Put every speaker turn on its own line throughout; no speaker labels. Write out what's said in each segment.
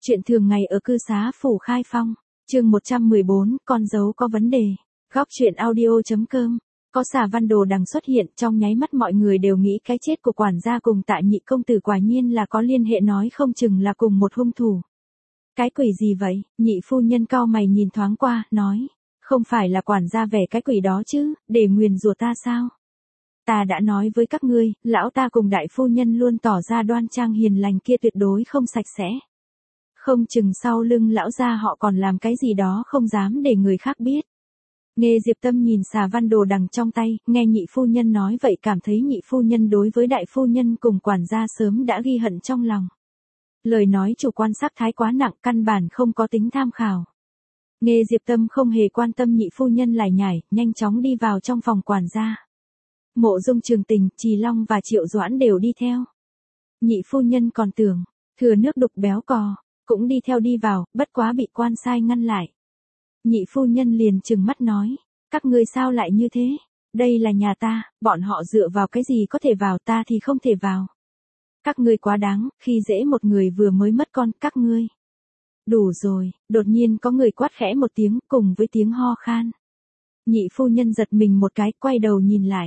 Chuyện thường ngày ở cư xá phủ Khai Phong, chương 114, con dấu có vấn đề. Góc chuyện audio.com. Có Xà Văn Đồ Đằng xuất hiện, trong nháy mắt mọi người đều nghĩ cái chết của quản gia cùng Tạ Nhị công tử quả nhiên là có liên hệ, nói không chừng là cùng một hung thủ. Cái quỷ gì vậy? Nhị phu nhân cau mày nhìn thoáng qua, nói, không phải là quản gia vẻ cái quỷ đó chứ, để nguyền rủa ta sao? Ta đã nói với các ngươi, lão ta cùng đại phu nhân luôn tỏ ra đoan trang hiền lành kia tuyệt đối không sạch sẽ. Không chừng sau lưng lão gia họ còn làm cái gì đó không dám để người khác biết. Nghe Diệp Tâm nhìn Xà Văn Đồ Đằng trong tay, nghe nhị phu nhân nói vậy cảm thấy nhị phu nhân đối với đại phu nhân cùng quản gia sớm đã ghi hận trong lòng. Lời nói chủ quan sắc thái quá nặng, căn bản không có tính tham khảo. Nghe Diệp Tâm không hề quan tâm nhị phu nhân lải nhải, nhanh chóng đi vào trong phòng quản gia. Mộ Dung Trường Tình, Trì Long và Triệu Doãn đều đi theo. Nhị phu nhân còn tưởng, thừa nước đục béo cò, cũng đi theo đi vào, bất quá bị quan sai ngăn lại. Nhị phu nhân liền trừng mắt nói, các ngươi sao lại như thế? Đây là nhà ta, bọn họ dựa vào cái gì có thể vào, ta thì không thể vào. Các ngươi quá đáng, khi dễ một người vừa mới mất con, các ngươi. Đủ rồi, đột nhiên có người quát khẽ một tiếng cùng với tiếng ho khan. Nhị phu nhân giật mình một cái, quay đầu nhìn lại.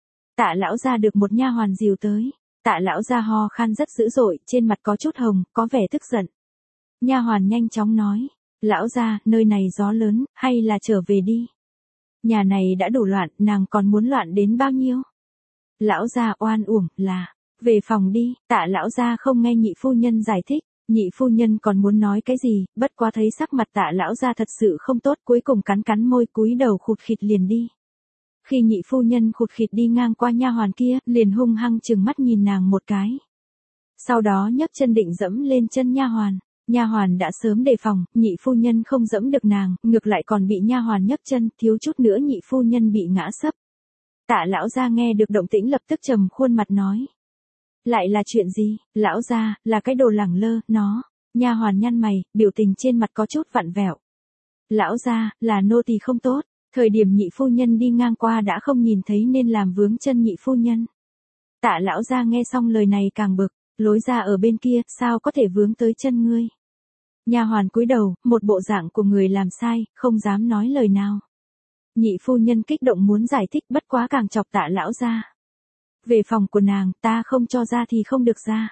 Tạ lão gia được một nha hoàn dìu tới. Tạ lão gia ho khan rất dữ dội, trên mặt có chút hồng, có vẻ tức giận. Nha hoàn nhanh chóng nói, lão gia, nơi này gió lớn, hay là trở về đi. Nhà này đã đủ loạn, nàng còn muốn loạn đến bao nhiêu? Lão gia oan uổng, là, về phòng đi. Tạ lão gia không nghe nhị phu nhân giải thích, nhị phu nhân còn muốn nói cái gì, bất quá thấy sắc mặt Tạ lão gia thật sự không tốt, cuối cùng cắn cắn môi cúi đầu khụt khịt liền đi. Khi nhị phu nhân khụt khịt đi ngang qua nha hoàn kia, liền hung hăng trừng mắt nhìn nàng một cái. Sau đó nhấc chân định dẫm lên chân nha hoàn. Nha hoàn đã sớm đề phòng, nhị phu nhân không dẫm được nàng, ngược lại còn bị nha hoàn nhấc chân, thiếu chút nữa nhị phu nhân bị ngã sấp. Tạ lão gia nghe được động tĩnh lập tức trầm khuôn mặt nói. Lại là chuyện gì? Lão gia, là cái đồ lẳng lơ, nó. Nha hoàn nhăn mày, biểu tình trên mặt có chút vặn vẹo. Lão gia, là nô tỳ không tốt. Thời điểm nhị phu nhân đi ngang qua đã không nhìn thấy nên làm vướng chân nhị phu nhân. Tạ lão gia nghe xong lời này càng bực, lối ra ở bên kia, sao có thể vướng tới chân ngươi? Nha hoàn cúi đầu, một bộ dạng của người làm sai, không dám nói lời nào. Nhị phu nhân kích động muốn giải thích, bất quá càng chọc Tạ lão gia. Về phòng của nàng, ta không cho ra thì không được ra.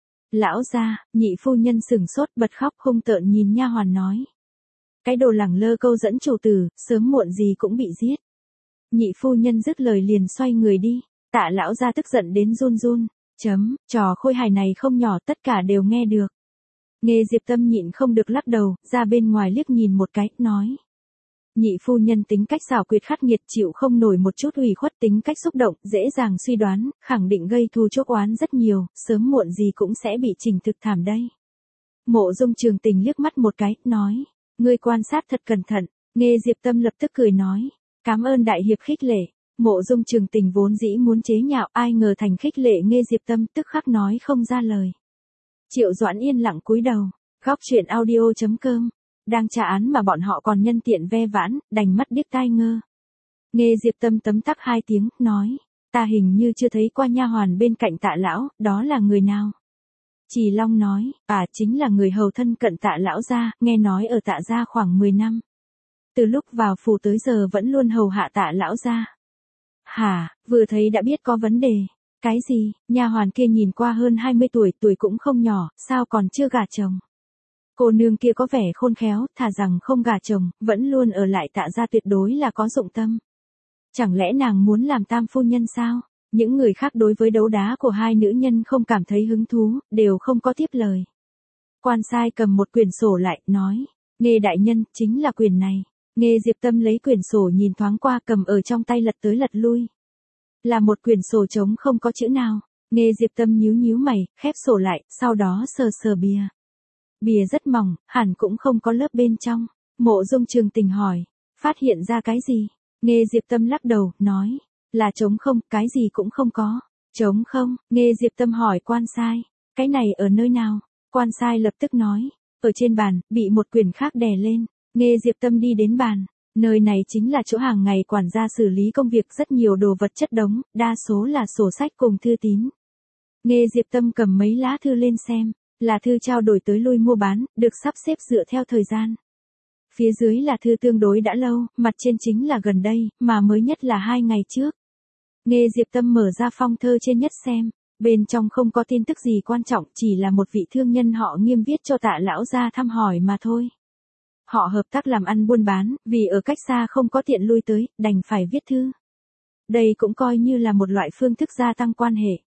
Lão gia, nhị phu nhân sửng sốt bật khóc hung tợn nhìn nha hoàn nói. Cái đồ lẳng lơ câu dẫn chủ tử, sớm muộn gì cũng bị giết. Nhị phu nhân dứt lời liền xoay người đi. Tạ lão gia tức giận đến run run. Trò khôi hài này không nhỏ, tất cả đều nghe được. Nghe Diệp Tâm nhịn không được lắc đầu, ra bên ngoài liếc nhìn một cái, nói. Nhị phu nhân tính cách xảo quyệt khắc nghiệt, chịu không nổi một chút ủy khuất, tính cách xúc động, dễ dàng suy đoán, khẳng định gây thù chuốc oán rất nhiều, sớm muộn gì cũng sẽ bị trình thực thảm đây. Mộ Dung Trường Tình liếc mắt một cái, nói. Ngươi quan sát thật cẩn thận. Nghe Diệp Tâm lập tức cười nói. Cảm ơn đại hiệp khích lệ. Mộ Dung Trường Tình vốn dĩ muốn chế nhạo, ai ngờ thành khích lệ nghe Diệp Tâm tức khắc nói không ra lời. Triệu Doãn yên lặng cúi đầu. Góc chuyện audio.com. Đang tra án mà bọn họ còn nhân tiện ve vãn, đành mắt điếc tai ngơ. Nghe Diệp Tâm tấm tắc hai tiếng, nói. Ta hình như chưa thấy qua nha hoàn bên cạnh Tạ lão, đó là người nào? Trì Long nói, chính là người hầu thân cận Tạ lão gia, nghe nói ở Tạ gia khoảng 10 năm. Từ lúc vào phủ tới giờ vẫn luôn hầu hạ Tạ lão gia. Hả, vừa thấy đã biết có vấn đề. Cái gì? Nha hoàn kia nhìn qua hơn 20 tuổi, tuổi cũng không nhỏ, sao còn chưa gả chồng? Cô nương kia có vẻ khôn khéo, thà rằng không gả chồng, vẫn luôn ở lại Tạ gia tuyệt đối là có dụng tâm. Chẳng lẽ nàng muốn làm tam phu nhân sao? Những người khác đối với đấu đá của hai nữ nhân không cảm thấy hứng thú, đều không có tiếp lời. Quan sai cầm một quyển sổ lại, nói. Nghe đại nhân, chính là quyển này. Nghe Diệp Tâm lấy quyển sổ nhìn thoáng qua, cầm ở trong tay lật tới lật lui. Là một quyển sổ trống không có chữ nào. Nghe Diệp Tâm nhíu nhíu mày, khép sổ lại, sau đó sờ sờ bìa. Bìa rất mỏng, hẳn cũng không có lớp bên trong. Mộ Dung Trường Tình hỏi. Phát hiện ra cái gì? Nghe Diệp Tâm lắc đầu, nói. Là trống không, cái gì cũng không có. Trống không? Nghe Diệp Tâm hỏi quan sai. Cái này ở nơi nào? Quan sai lập tức nói. Ở trên bàn, bị một quyển khác đè lên. Nghe Diệp Tâm đi đến bàn. Nơi này chính là chỗ hàng ngày quản gia xử lý công việc, rất nhiều đồ vật chất đống, đa số là sổ sách cùng thư tín. Nghe Diệp Tâm cầm mấy lá thư lên xem. Là thư trao đổi tới lui mua bán, được sắp xếp dựa theo thời gian. Phía dưới là thư tương đối đã lâu, mặt trên chính là gần đây, mà mới nhất là 2 ngày trước. Nghe Diệp Tâm mở ra phong thơ trên nhất xem, bên trong không có tin tức gì quan trọng, chỉ là một vị thương nhân họ Nghiêm viết cho Tạ lão gia thăm hỏi mà thôi. Họ hợp tác làm ăn buôn bán, vì ở cách xa không có tiện lui tới, đành phải viết thư. Đây cũng coi như là một loại phương thức gia tăng quan hệ.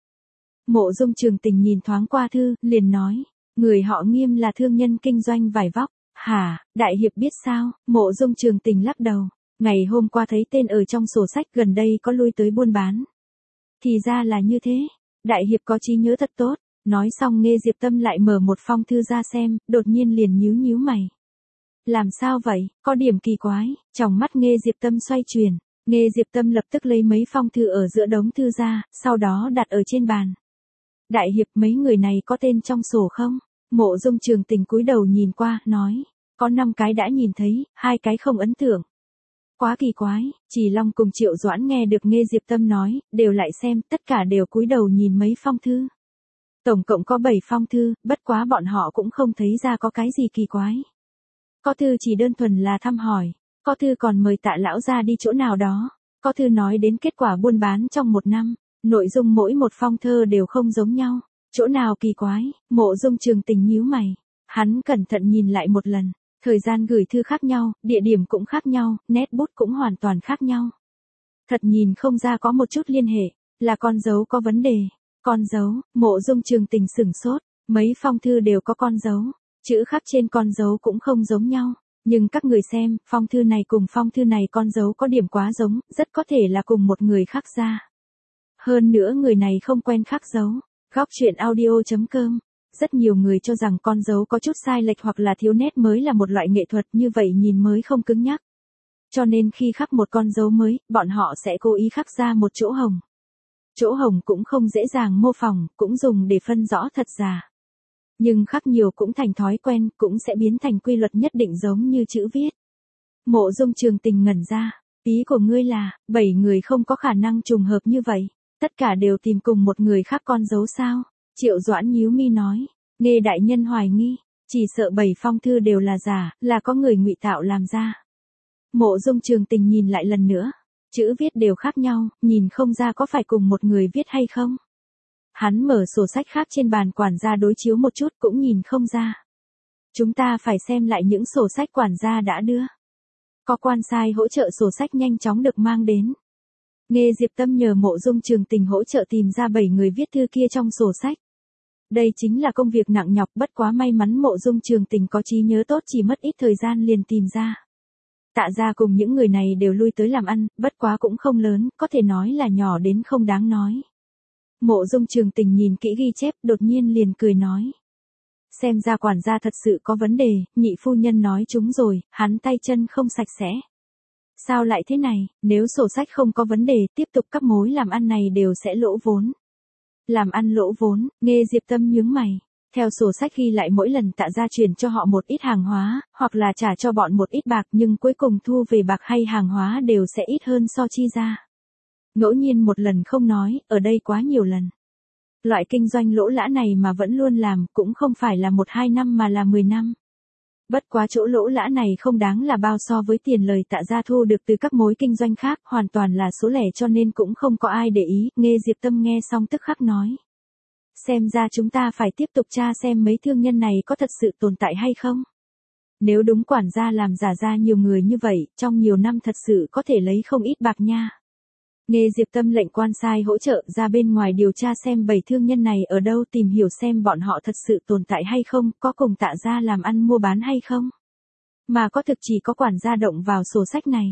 Mộ Dung Trường Tình nhìn thoáng qua thư, liền nói, người họ Nghiêm là thương nhân kinh doanh vải vóc. Hả, đại hiệp biết sao? Mộ Dung Trường Tình lắc đầu. Ngày hôm qua thấy tên ở trong sổ sách, gần đây có lui tới buôn bán. Thì ra là như thế. Đại hiệp có trí nhớ thật tốt. Nói xong Nghe Diệp Tâm lại mở một phong thư ra xem, đột nhiên liền nhíu nhíu mày. Làm sao vậy, có điểm kỳ quái. Trong mắt Nghe Diệp Tâm xoay chuyển. Nghe Diệp Tâm lập tức lấy mấy phong thư ở giữa đống thư ra, sau đó đặt ở trên bàn. Đại hiệp, mấy người này có tên trong sổ không? Mộ Dung Trường Tình cúi đầu nhìn qua, nói, có 5 cái đã nhìn thấy, 2 cái không ấn tượng. Quá kỳ quái. Chỉ Long cùng Triệu Doãn nghe được Nghe Diệp Tâm nói, đều lại xem, tất cả đều cúi đầu nhìn mấy phong thư. Tổng cộng có 7 phong thư, bất quá bọn họ cũng không thấy ra có cái gì kỳ quái. Có thư chỉ đơn thuần là thăm hỏi, có thư còn mời Tạ lão gia đi chỗ nào đó, có thư nói đến kết quả buôn bán trong 1 năm, nội dung mỗi một phong thơ đều không giống nhau. Chỗ nào kỳ quái? Mộ Dung Trường Tình nhíu mày. Hắn cẩn thận nhìn lại một lần. Thời gian gửi thư khác nhau, địa điểm cũng khác nhau, nét bút cũng hoàn toàn khác nhau. Thật nhìn không ra có một chút liên hệ, là con dấu có vấn đề. Con dấu, Mộ Dung Trường Tình sửng sốt, mấy phong thư đều có con dấu, chữ khắc trên con dấu cũng không giống nhau. Nhưng các người xem, phong thư này cùng phong thư này con dấu có điểm quá giống, rất có thể là cùng một người khắc ra. Hơn nữa người này không quen khắc dấu. Góc truyện audio.com. Rất nhiều người cho rằng con dấu có chút sai lệch hoặc là thiếu nét mới là một loại nghệ thuật, như vậy nhìn mới không cứng nhắc. Cho nên khi khắc một con dấu mới, bọn họ sẽ cố ý khắc ra một chỗ hồng. Chỗ hồng cũng không dễ dàng mô phỏng, cũng dùng để phân rõ thật giả. Nhưng khắc nhiều cũng thành thói quen, cũng sẽ biến thành quy luật nhất định giống như chữ viết. Mộ Dung Trường Tình ngẩn ra. Ý của ngươi là, 7 người không có khả năng trùng hợp như vậy. Tất cả đều tìm cùng một người khác con dấu sao? Triệu Doãn nhíu mi nói. Nghe đại nhân hoài nghi, chỉ sợ 7 phong thư đều là giả, là có người ngụy tạo làm ra. Mộ Dung Trường Tình nhìn lại lần nữa. Chữ viết đều khác nhau, nhìn không ra có phải cùng một người viết hay không. Hắn mở sổ sách khác trên bàn quản gia đối chiếu một chút cũng nhìn không ra. Chúng ta phải xem lại những sổ sách quản gia đã đưa. Có quan sai hỗ trợ sổ sách nhanh chóng được mang đến. Nghe Diệp Tâm nhờ Mộ Dung Trường Tình hỗ trợ tìm ra 7 người viết thư kia trong sổ sách. Đây chính là công việc nặng nhọc, bất quá may mắn Mộ Dung Trường Tình có trí nhớ tốt, chỉ mất ít thời gian liền tìm ra. Tạ gia cùng những người này đều lui tới làm ăn, bất quá cũng không lớn, có thể nói là nhỏ đến không đáng nói. Mộ Dung Trường Tình nhìn kỹ ghi chép, đột nhiên liền cười nói. Xem ra quản gia thật sự có vấn đề, nhị phu nhân nói chúng rồi, hắn tay chân không sạch sẽ. Sao lại thế này, nếu sổ sách không có vấn đề, tiếp tục các mối làm ăn này đều sẽ lỗ vốn. Làm ăn lỗ vốn, Nghe Diệp Tâm nhướng mày. Theo sổ sách ghi lại mỗi lần Tạ gia chuyển cho họ một ít hàng hóa, hoặc là trả cho bọn một ít bạc, nhưng cuối cùng thu về bạc hay hàng hóa đều sẽ ít hơn so chi ra. Ngẫu nhiên một lần không nói, ở đây quá nhiều lần. Loại kinh doanh lỗ lã này mà vẫn luôn làm, cũng không phải là 1-2 năm mà là 10 năm. Bất quá chỗ lỗ lã này không đáng là bao so với tiền lời Tạ gia thu được từ các mối kinh doanh khác, hoàn toàn là số lẻ, cho nên cũng không có ai để ý. Nghe Diệp Tâm nghe xong tức khắc nói. Xem ra chúng ta phải tiếp tục tra xem mấy thương nhân này có thật sự tồn tại hay không. Nếu đúng quản gia làm giả ra nhiều người như vậy, trong nhiều năm thật sự có thể lấy không ít bạc nha. Nghe Diệp Tâm lệnh quan sai hỗ trợ ra bên ngoài điều tra xem 7 thương nhân này ở đâu, tìm hiểu xem bọn họ thật sự tồn tại hay không, có cùng Tạ gia làm ăn mua bán hay không. Mà có thực chỉ có quản gia động vào sổ sách này.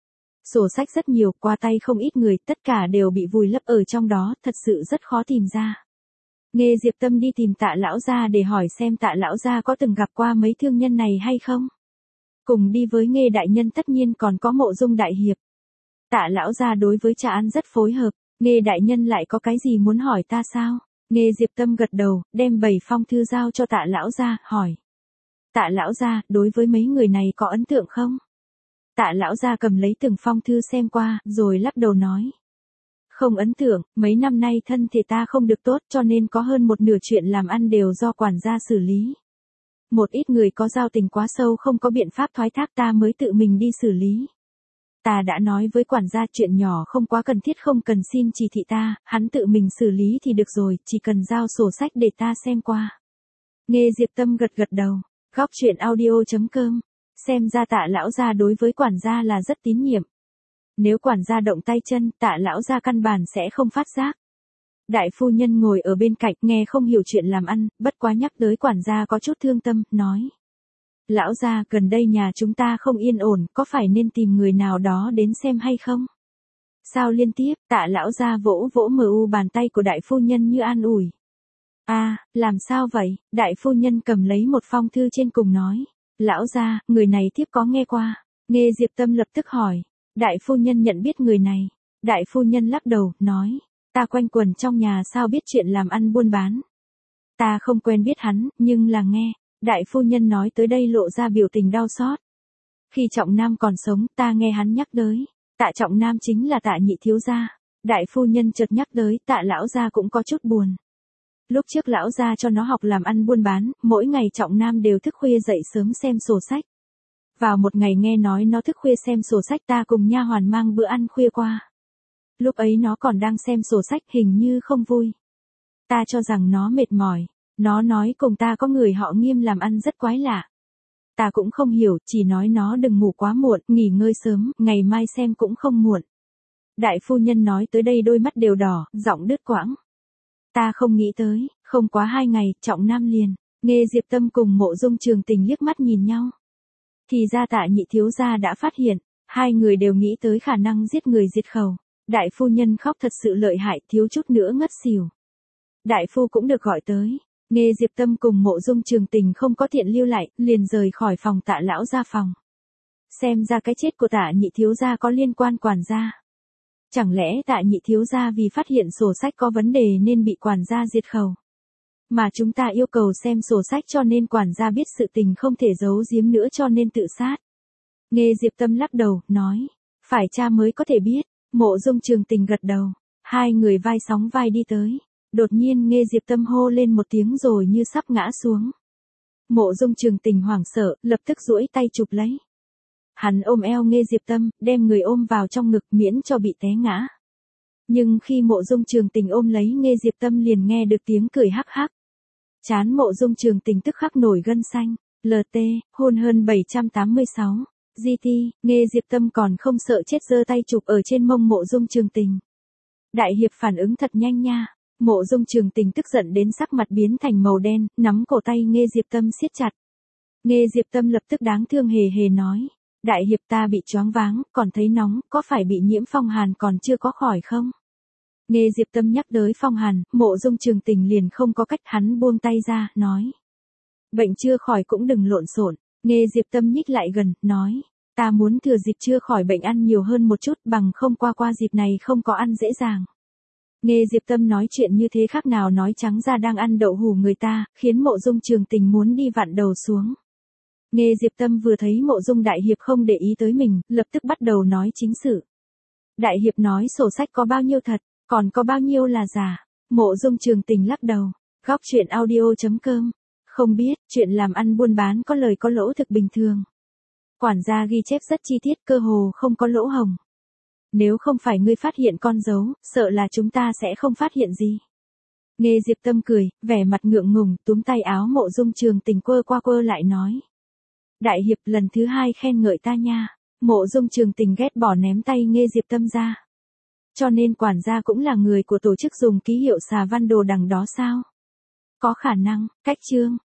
Sổ sách rất nhiều, qua tay không ít người, tất cả đều bị vùi lấp ở trong đó, thật sự rất khó tìm ra. Nghe Diệp Tâm đi tìm Tạ lão gia để hỏi xem Tạ lão gia có từng gặp qua mấy thương nhân này hay không. Cùng đi với Nghe đại nhân tất nhiên còn có Mộ Dung đại hiệp. Tạ lão gia đối với trà ăn rất phối hợp, Nghe đại nhân lại có cái gì muốn hỏi ta sao? Nghe Diệp Tâm gật đầu, đem 7 phong thư giao cho Tạ lão gia, hỏi. Tạ lão gia, đối với mấy người này có ấn tượng không? Tạ lão gia cầm lấy từng phong thư xem qua, rồi lắc đầu nói. Không ấn tượng, mấy năm nay thân thể ta không được tốt cho nên có hơn một nửa chuyện làm ăn đều do quản gia xử lý. Một ít người có giao tình quá sâu không có biện pháp thoái thác ta mới tự mình đi xử lý. Ta đã nói với quản gia chuyện nhỏ không quá cần thiết không cần xin chỉ thị ta, hắn tự mình xử lý thì được rồi, chỉ cần giao sổ sách để ta xem qua. Nghe Diệp Tâm gật gật đầu, góc chuyện audio.com, xem ra Tạ lão gia đối với quản gia là rất tín nhiệm. Nếu quản gia động tay chân, Tạ lão gia căn bản sẽ không phát giác. Đại phu nhân ngồi ở bên cạnh nghe không hiểu chuyện làm ăn, bất quá nhắc tới quản gia có chút thương tâm, nói. Lão gia, gần đây nhà chúng ta không yên ổn, có phải nên tìm người nào đó đến xem hay không? Sao liên tiếp, Tạ lão gia vỗ vỗ bàn tay của đại phu nhân như an ủi. Làm sao vậy? Đại phu nhân cầm lấy một phong thư trên cùng nói. Lão gia, người này tiếp có nghe qua. Nghe Diệp Tâm lập tức hỏi. Đại phu nhân nhận biết người này. Đại phu nhân lắc đầu, nói. Ta quanh quẩn trong nhà sao biết chuyện làm ăn buôn bán. Ta không quen biết hắn, nhưng là nghe. Đại phu nhân nói tới đây lộ ra biểu tình đau xót. Khi Trọng Nam còn sống, ta nghe hắn nhắc tới. Tạ Trọng Nam chính là Tạ nhị thiếu gia. Đại phu nhân chợt nhắc tới, Tạ lão gia cũng có chút buồn. Lúc trước lão gia cho nó học làm ăn buôn bán, mỗi ngày Trọng Nam đều thức khuya dậy sớm xem sổ sách. Vào một ngày nghe nói nó thức khuya xem sổ sách ta cùng nha hoàn mang bữa ăn khuya qua. Lúc ấy nó còn đang xem sổ sách hình như không vui. Ta cho rằng nó mệt mỏi. Nó nói cùng ta có người họ Nghiêm làm ăn rất quái lạ. Ta cũng không hiểu, chỉ nói nó đừng ngủ quá muộn, nghỉ ngơi sớm, ngày mai xem cũng không muộn. Đại phu nhân nói tới đây đôi mắt đều đỏ, giọng đứt quãng. Ta không nghĩ tới, không quá 2 ngày, Trọng Nam liền. Nghe Diệp Tâm cùng Mộ Dung Trường Tình liếc mắt nhìn nhau. Thì ra Tạ nhị thiếu gia đã phát hiện, hai người đều nghĩ tới khả năng giết người diệt khẩu. Đại phu nhân khóc thật sự lợi hại, thiếu chút nữa ngất xỉu. Đại phu cũng được gọi tới. Nghe Diệp Tâm cùng Mộ Dung Trường Tình không có thiện lưu lại, liền rời khỏi phòng Tạ lão gia phòng. Xem ra cái chết của Tạ nhị thiếu gia có liên quan quản gia. Chẳng lẽ Tạ nhị thiếu gia vì phát hiện sổ sách có vấn đề nên bị quản gia diệt khẩu? Mà chúng ta yêu cầu xem sổ sách cho nên quản gia biết sự tình không thể giấu giếm nữa cho nên tự sát. Nghe Diệp Tâm lắc đầu, nói. Phải cha mới có thể biết. Mộ Dung Trường Tình gật đầu. Hai người vai sóng vai đi tới. Đột nhiên nghe Diệp Tâm hô lên một tiếng rồi như sắp ngã xuống. Mộ Dung Trường Tình hoảng sợ, lập tức duỗi tay chụp lấy. Hắn ôm eo nghe Diệp Tâm, đem người ôm vào trong ngực miễn cho bị té ngã. Nhưng khi Mộ Dung Trường Tình ôm lấy nghe Diệp Tâm liền nghe được tiếng cười hắc hắc. Chán Mộ Dung Trường Tình tức khắc nổi gân xanh. LT, hôn hơn 786. GT, nghe Diệp Tâm còn không sợ chết giơ tay chụp ở trên mông Mộ Dung Trường Tình. Đại hiệp phản ứng thật nhanh nha. Mộ Dung Trường Tình tức giận đến sắc mặt biến thành màu đen, nắm cổ tay nghe Diệp Tâm siết chặt. Nghe Diệp Tâm lập tức đáng thương hề hề nói. Đại hiệp ta bị choáng váng, còn thấy nóng, có phải bị nhiễm phong hàn còn chưa có khỏi không? Nghe Diệp Tâm nhắc tới phong hàn, Mộ Dung Trường Tình liền không có cách hắn buông tay ra, nói. Bệnh chưa khỏi cũng đừng lộn xộn. Nghe Diệp Tâm nhích lại gần, nói. Ta muốn thừa dịp chưa khỏi bệnh ăn nhiều hơn một chút bằng không qua dịp này không có ăn dễ dàng. Nghe Diệp Tâm nói chuyện như thế khác nào nói trắng ra đang ăn đậu hủ người ta, khiến Mộ Dung Trường Tình muốn đi vặn đầu xuống. Nghe Diệp Tâm vừa thấy Mộ Dung Đại Hiệp không để ý tới mình, lập tức bắt đầu nói chính sự. Đại Hiệp nói sổ sách có bao nhiêu thật, còn có bao nhiêu là giả. Mộ Dung Trường Tình lắc đầu. Góc chuyện audio.com. Không biết, chuyện làm ăn buôn bán có lời có lỗ thực bình thường. Quản gia ghi chép rất chi tiết cơ hồ không có lỗ hổng. Nếu không phải ngươi phát hiện con dấu, sợ là chúng ta sẽ không phát hiện gì. Nghe Diệp Tâm cười, vẻ mặt ngượng ngùng, túm tay áo Mộ Dung Trường Tình quơ qua quơ lại nói. Đại hiệp lần thứ 2 khen ngợi ta nha. Mộ Dung Trường Tình ghét bỏ ném tay nghe Diệp Tâm ra. Cho nên quản gia cũng là người của tổ chức dùng ký hiệu xà văn đồ đằng đó sao? Có khả năng, cách chương.